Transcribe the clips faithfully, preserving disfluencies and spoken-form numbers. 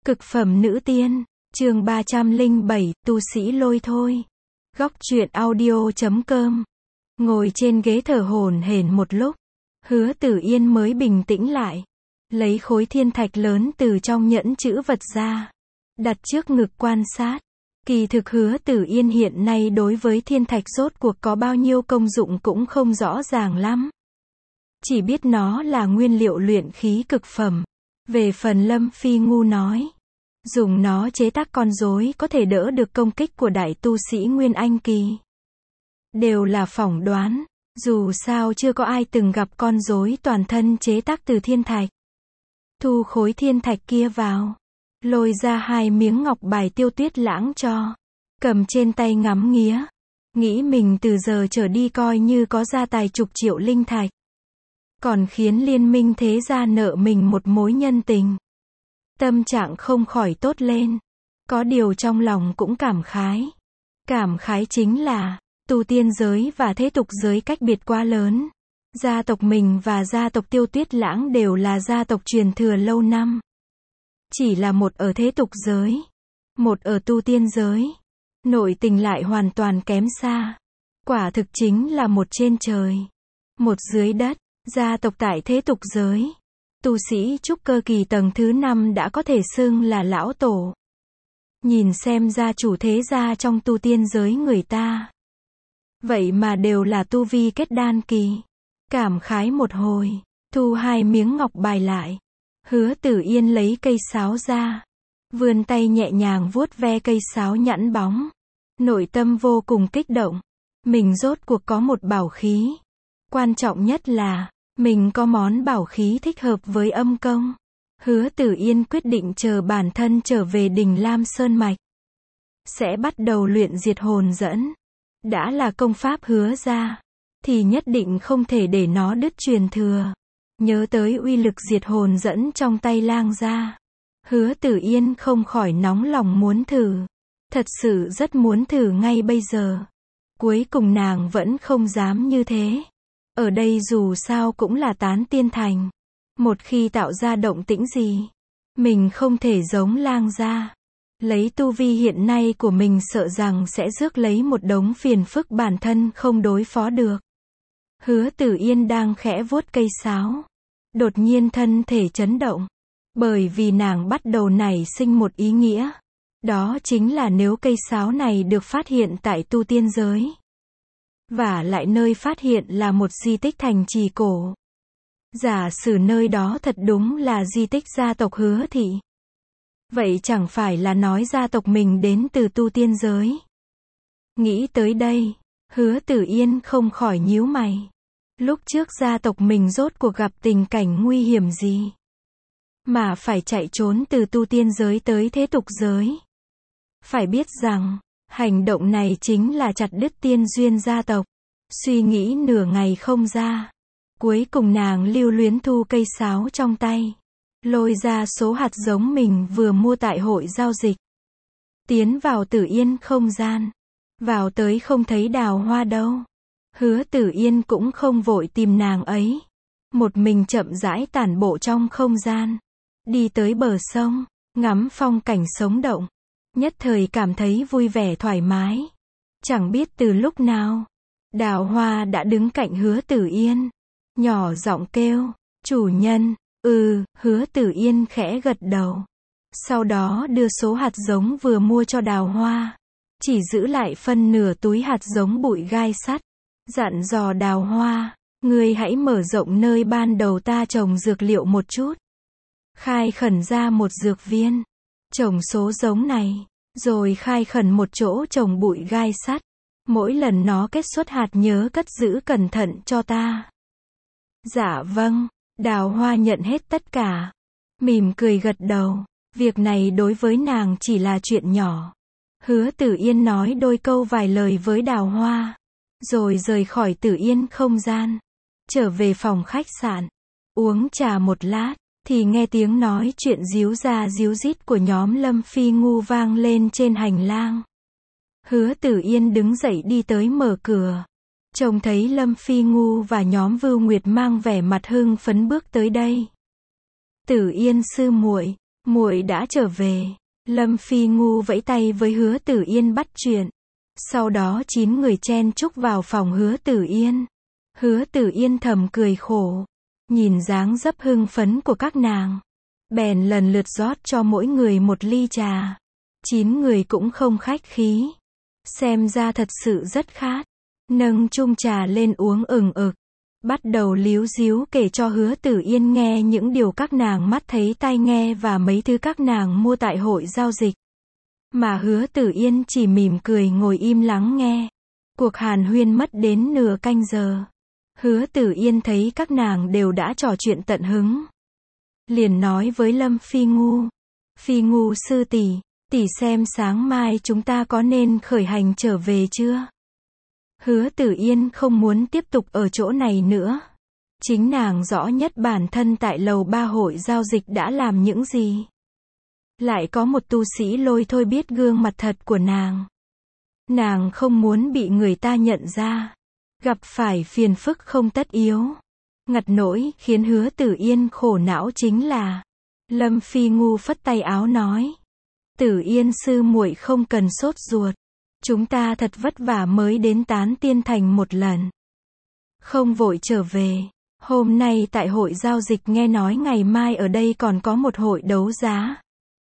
Cực phẩm nữ tiên, chương ba trăm lẻ bảy, tu sĩ lôi thôi. Góc truyện audio chấm com. Ngồi trên ghế thở hổn hển một lúc, Hứa Tử Yên mới bình tĩnh lại. Lấy khối thiên thạch lớn từ trong nhẫn chữ vật ra, đặt trước ngực quan sát. Kỳ thực Hứa Tử Yên hiện nay đối với thiên thạch rốt cuộc có bao nhiêu công dụng cũng không rõ ràng lắm. Chỉ biết nó là nguyên liệu luyện khí cực phẩm. Về phần Lâm Phi ngu nói, dùng nó chế tác con rối có thể đỡ được công kích của đại tu sĩ Nguyên Anh Kỳ. Đều là phỏng đoán, dù sao chưa có ai từng gặp con rối toàn thân chế tác từ thiên thạch. Thu khối thiên thạch kia vào, lôi ra hai miếng ngọc bài Tiêu Tuyết Lãng cho, cầm trên tay ngắm nghía, nghĩ mình từ giờ trở đi coi như có gia tài chục triệu linh thạch. Còn khiến liên minh thế gia nợ mình một mối nhân tình. Tâm trạng không khỏi tốt lên. Có điều trong lòng cũng cảm khái. Cảm khái chính là, tu tiên giới và thế tục giới cách biệt quá lớn. Gia tộc mình và gia tộc Tiêu Tuyết Lãng đều là gia tộc truyền thừa lâu năm. Chỉ là một ở thế tục giới, một ở tu tiên giới. Nội tình lại hoàn toàn kém xa. Quả thực chính là một trên trời, một dưới đất. Gia tộc tại thế tục giới, tu sĩ trúc cơ kỳ tầng thứ năm đã có thể xưng là lão tổ. Nhìn xem gia chủ thế gia trong tu tiên giới người ta, vậy mà đều là tu vi kết đan kỳ. Cảm khái một hồi, thu hai miếng ngọc bài lại. Hứa Tử Yên lấy cây sáo ra, vươn tay nhẹ nhàng vuốt ve cây sáo nhẵn bóng. Nội tâm vô cùng kích động. Mình rốt cuộc có một bảo khí. Quan trọng nhất là, mình có món bảo khí thích hợp với âm công. Hứa Tử Yên quyết định chờ bản thân trở về đỉnh Lam Sơn Mạch, sẽ bắt đầu luyện diệt hồn dẫn. Đã là công pháp hứa ra, thì nhất định không thể để nó đứt truyền thừa. Nhớ tới uy lực diệt hồn dẫn trong tay lang gia, Hứa Tử Yên không khỏi nóng lòng muốn thử. Thật sự rất muốn thử ngay bây giờ. Cuối cùng nàng vẫn không dám như thế. Ở đây dù sao cũng là tán tiên thành. Một khi tạo ra động tĩnh gì, mình không thể giống lang gia. Lấy tu vi hiện nay của mình sợ rằng sẽ rước lấy một đống phiền phức bản thân không đối phó được. Hứa Tử Yên đang khẽ vuốt cây sáo. Đột nhiên thân thể chấn động. Bởi vì nàng bắt đầu nảy sinh một ý nghĩa. Đó chính là nếu cây sáo này được phát hiện tại tu tiên giới, và lại nơi phát hiện là một di tích thành trì cổ. Giả sử nơi đó thật đúng là di tích gia tộc Hứa thị. Vậy chẳng phải là nói gia tộc mình đến từ tu tiên giới. Nghĩ tới đây, Hứa Tử Yên không khỏi nhíu mày. Lúc trước gia tộc mình rốt cuộc gặp tình cảnh nguy hiểm gì, mà phải chạy trốn từ tu tiên giới tới thế tục giới. Phải biết rằng, hành động này chính là chặt đứt tiên duyên gia tộc. Suy nghĩ nửa ngày không ra. Cuối cùng nàng lưu luyến thu cây sáo trong tay. Lôi ra số hạt giống mình vừa mua tại hội giao dịch. Tiến vào Tử Yên không gian. Vào tới không thấy Đào Hoa đâu. Hứa Tử Yên cũng không vội tìm nàng ấy. Một mình chậm rãi tản bộ trong không gian. Đi tới bờ sông, ngắm phong cảnh sống động. Nhất thời cảm thấy vui vẻ thoải mái. Chẳng biết từ lúc nào, Đào Hoa đã đứng cạnh Hứa Tử Yên. Nhỏ giọng kêu, chủ nhân. Ừ, Hứa Tử Yên khẽ gật đầu. Sau đó đưa số hạt giống vừa mua cho Đào Hoa. Chỉ giữ lại phân nửa túi hạt giống bụi gai sắt. Dặn dò Đào Hoa, ngươi hãy mở rộng nơi ban đầu ta trồng dược liệu một chút. Khai khẩn ra một dược viên. Trồng số giống này, rồi khai khẩn một chỗ trồng bụi gai sắt. Mỗi lần nó kết xuất hạt nhớ cất giữ cẩn thận cho ta. Dạ vâng, Đào Hoa nhận hết tất cả. Mỉm cười gật đầu. Việc này đối với nàng chỉ là chuyện nhỏ. Hứa Tử Yên nói đôi câu vài lời với Đào Hoa, rồi rời khỏi Tử Yên không gian. Trở về phòng khách sạn. Uống trà một lát, thì nghe tiếng nói chuyện díu ra díu dít của nhóm Lâm Phi ngu vang lên trên hành lang. Hứa Tử Yên đứng dậy đi tới mở cửa. Trông thấy Lâm Phi ngu và nhóm Vưu Nguyệt mang vẻ mặt hưng phấn bước tới đây. Tử Yên sư muội, muội đã trở về. Lâm Phi Ngu vẫy tay với Hứa Tử Yên bắt chuyện. Sau đó chín người chen chúc vào phòng Hứa Tử Yên. Hứa Tử Yên thầm cười khổ. Nhìn dáng dấp hưng phấn của các nàng. Bèn lần lượt rót cho mỗi người một ly trà. Chín người cũng không khách khí. Xem ra thật sự rất khát. Nâng chung trà lên uống ừng ực. Bắt đầu líu díu kể cho Hứa Tử Yên nghe những điều các nàng mắt thấy tai nghe và mấy thứ các nàng mua tại hội giao dịch. Mà Hứa Tử Yên chỉ mỉm cười ngồi im lắng nghe. Cuộc hàn huyên mất đến nửa canh giờ. Hứa Tử Yên thấy các nàng đều đã trò chuyện tận hứng. Liền nói với Lâm Phi Ngu. Phi Ngu sư tỷ, tỷ xem sáng mai chúng ta có nên khởi hành trở về chưa? Hứa Tử Yên không muốn tiếp tục ở chỗ này nữa. Chính nàng rõ nhất bản thân tại lầu ba hội giao dịch đã làm những gì. Lại có một tu sĩ Lôi Thôi biết gương mặt thật của nàng. Nàng không muốn bị người ta nhận ra. Gặp phải phiền phức không tất yếu. Ngặt nỗi khiến Hứa Tử Yên khổ não chính là Lâm Phi Ngu phất tay áo nói. Tử Yên sư muội không cần sốt ruột. Chúng ta thật vất vả mới đến Tán Tiên Thành một lần. Không vội trở về. Hôm nay tại hội giao dịch nghe nói ngày mai ở đây còn có một hội đấu giá.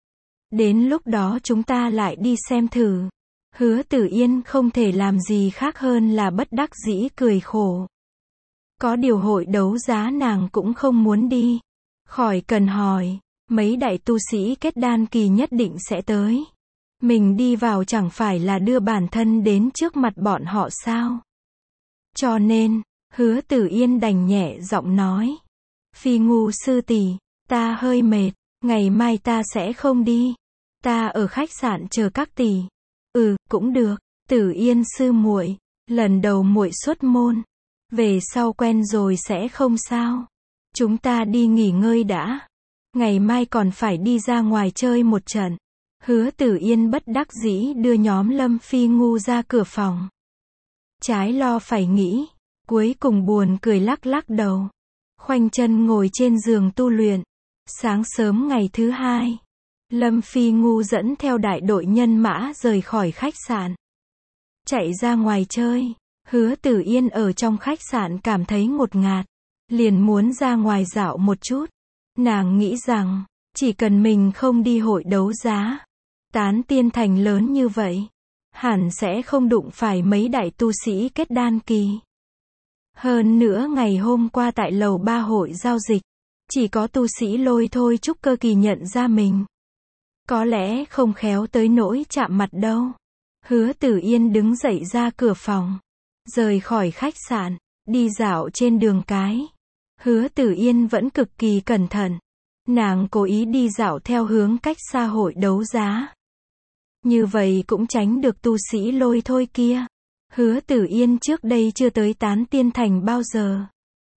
Đến lúc đó chúng ta lại đi xem thử. Hứa Tử Yên không thể làm gì khác hơn là bất đắc dĩ cười khổ. Có điều hội đấu giá nàng cũng không muốn đi. Khỏi cần hỏi, mấy đại tu sĩ kết đan kỳ nhất định sẽ tới. Mình đi vào chẳng phải là đưa bản thân đến trước mặt bọn họ sao? Cho nên, Hứa Tử Yên đành nhẹ giọng nói. Phi Ngu sư tỷ, ta hơi mệt, ngày mai ta sẽ không đi. Ta ở khách sạn chờ các tỷ. Ừ, cũng được. Tử Yên sư muội, lần đầu muội xuất môn, về sau quen rồi sẽ không sao. Chúng ta đi nghỉ ngơi đã. Ngày mai còn phải đi ra ngoài chơi một trận. Hứa Tử Yên bất đắc dĩ đưa nhóm Lâm Phi Ngu ra cửa phòng. Trái lo phải nghĩ, cuối cùng buồn cười lắc lắc đầu. Khoanh chân ngồi trên giường tu luyện. Sáng sớm ngày thứ hai, Lâm Phi Ngu dẫn theo đại đội nhân mã rời khỏi khách sạn. Chạy ra ngoài chơi. Hứa Tử Yên ở trong khách sạn cảm thấy ngột ngạt. Liền muốn ra ngoài dạo một chút. Nàng nghĩ rằng, chỉ cần mình không đi hội đấu giá, Tán Tiên Thành lớn như vậy, hẳn sẽ không đụng phải mấy đại tu sĩ kết đan kỳ. Hơn nữa ngày hôm qua tại lầu ba hội giao dịch, chỉ có tu sĩ Lôi Thôi trúc cơ kỳ nhận ra mình. Có lẽ không khéo tới nỗi chạm mặt đâu. Hứa Tử Yên đứng dậy ra cửa phòng, rời khỏi khách sạn, đi dạo trên đường cái. Hứa Tử Yên vẫn cực kỳ cẩn thận. Nàng cố ý đi dạo theo hướng cách xa hội đấu giá. Như vậy cũng tránh được tu sĩ Lôi Thôi kia. Hứa Tử Yên trước đây chưa tới Tán Tiên Thành bao giờ,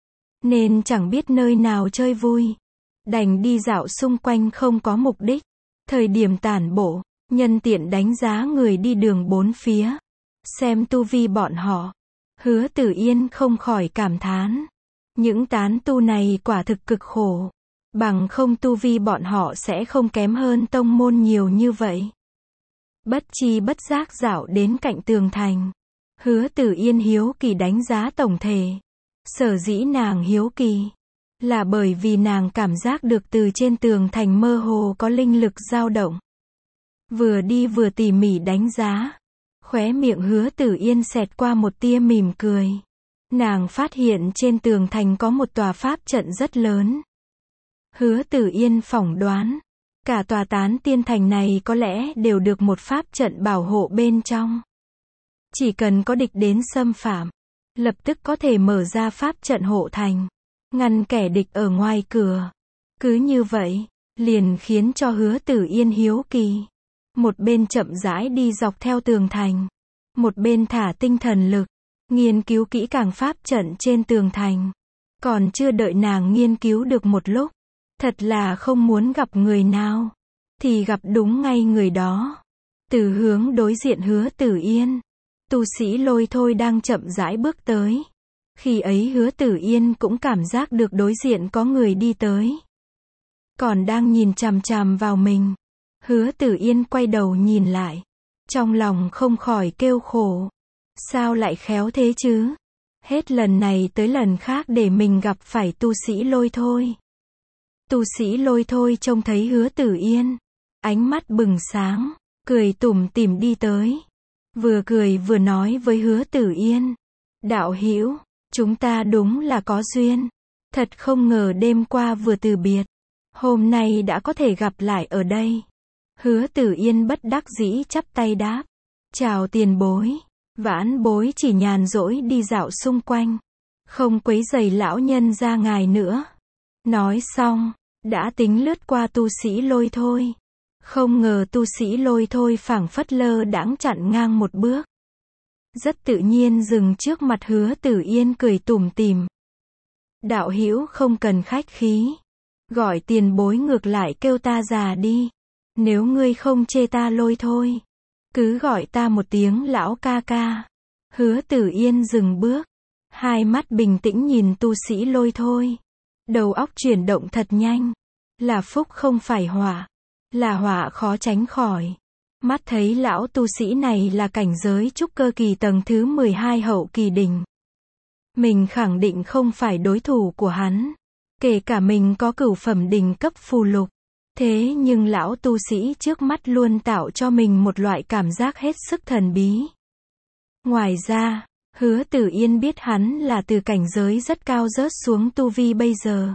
nên chẳng biết nơi nào chơi vui. Đành đi dạo xung quanh không có mục đích. Thời điểm tản bộ, nhân tiện đánh giá người đi đường bốn phía. Xem tu vi bọn họ. Hứa Tử Yên không khỏi cảm thán. Những tán tu này quả thực cực khổ. Bằng không tu vi bọn họ sẽ không kém hơn tông môn nhiều như vậy. Bất chi bất giác dạo đến cạnh tường thành. Hứa Tử Yên hiếu kỳ đánh giá tổng thể. Sở dĩ nàng hiếu kỳ là bởi vì nàng cảm giác được từ trên tường thành mơ hồ có linh lực dao động. Vừa đi vừa tỉ mỉ đánh giá. Khóe miệng Hứa Tử Yên xẹt qua một tia mỉm cười. Nàng phát hiện trên tường thành có một tòa pháp trận rất lớn. Hứa Tử Yên phỏng đoán, cả tòa Tán Tiên Thành này có lẽ đều được một pháp trận bảo hộ bên trong. Chỉ cần có địch đến xâm phạm, lập tức có thể mở ra pháp trận hộ thành, ngăn kẻ địch ở ngoài cửa. Cứ như vậy, liền khiến cho Hứa Tử Yên hiếu kỳ. Một bên chậm rãi đi dọc theo tường thành, một bên thả tinh thần lực, nghiên cứu kỹ càng pháp trận trên tường thành. Còn chưa đợi nàng nghiên cứu được một lúc, thật là không muốn gặp người nào, thì gặp đúng ngay người đó. Từ hướng đối diện Hứa Tử Yên, tu sĩ Lôi Thôi đang chậm rãi bước tới. Khi ấy Hứa Tử Yên cũng cảm giác được đối diện có người đi tới. còn đang nhìn chằm chằm vào mình. Hứa Tử Yên quay đầu nhìn lại. Trong lòng không khỏi kêu khổ. Sao lại khéo thế chứ? Hết lần này tới lần khác để mình gặp phải tu sĩ Lôi Thôi. Tu sĩ Lôi Thôi trông thấy Hứa Tử Yên. Ánh mắt bừng sáng, cười tủm tỉm đi tới. Vừa cười vừa nói với Hứa Tử Yên. Đạo hữu, chúng ta đúng là có duyên. Thật không ngờ đêm qua vừa từ biệt. Hôm nay đã có thể gặp lại ở đây. Hứa Tử Yên bất đắc dĩ chắp tay đáp. Chào tiền bối. Vãn bối chỉ nhàn rỗi đi dạo xung quanh. Không quấy rầy lão nhân ra ngài nữa. Nói xong, đã tính lướt qua tu sĩ Lôi Thôi. Không ngờ tu sĩ Lôi Thôi phảng phất lơ đãng chặn ngang một bước. Rất tự nhiên dừng trước mặt Hứa Tử Yên cười tủm tỉm. Đạo hữu không cần khách khí. Gọi tiền bối ngược lại kêu ta già đi. Nếu ngươi không chê ta Lôi Thôi, cứ gọi ta một tiếng lão ca ca. Hứa Tử Yên dừng bước. Hai mắt bình tĩnh nhìn tu sĩ Lôi Thôi. Đầu óc chuyển động thật nhanh. Là phúc không phải họa. Là họa khó tránh khỏi. Mắt thấy lão tu sĩ này là cảnh giới trúc cơ kỳ tầng thứ mười hai hậu kỳ đỉnh. Mình khẳng định không phải đối thủ của hắn. Kể cả mình có cửu phẩm đỉnh cấp phù lục. Thế nhưng lão tu sĩ trước mắt luôn tạo cho mình một loại cảm giác hết sức thần bí. Ngoài ra, Hứa Tử Yên biết hắn là từ cảnh giới rất cao rớt xuống tu vi bây giờ.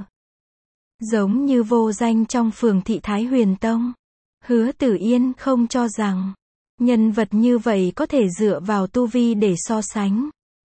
Giống như vô danh trong phường thị Thái Huyền Tông. Hứa Tử Yên không cho rằng nhân vật như vậy có thể dựa vào tu vi để so sánh.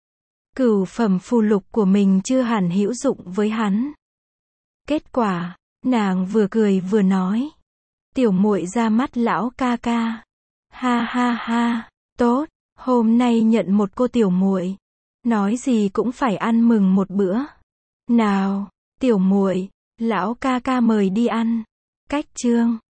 Cửu phẩm phù lục của mình chưa hẳn hữu dụng với hắn. Kết quả, nàng vừa cười vừa nói. Tiểu muội ra mắt lão ca ca. Ha ha ha, tốt, hôm nay nhận một cô tiểu muội. Nói gì cũng phải ăn mừng một bữa. Nào, tiểu muội, lão ca ca mời đi ăn. Cách chương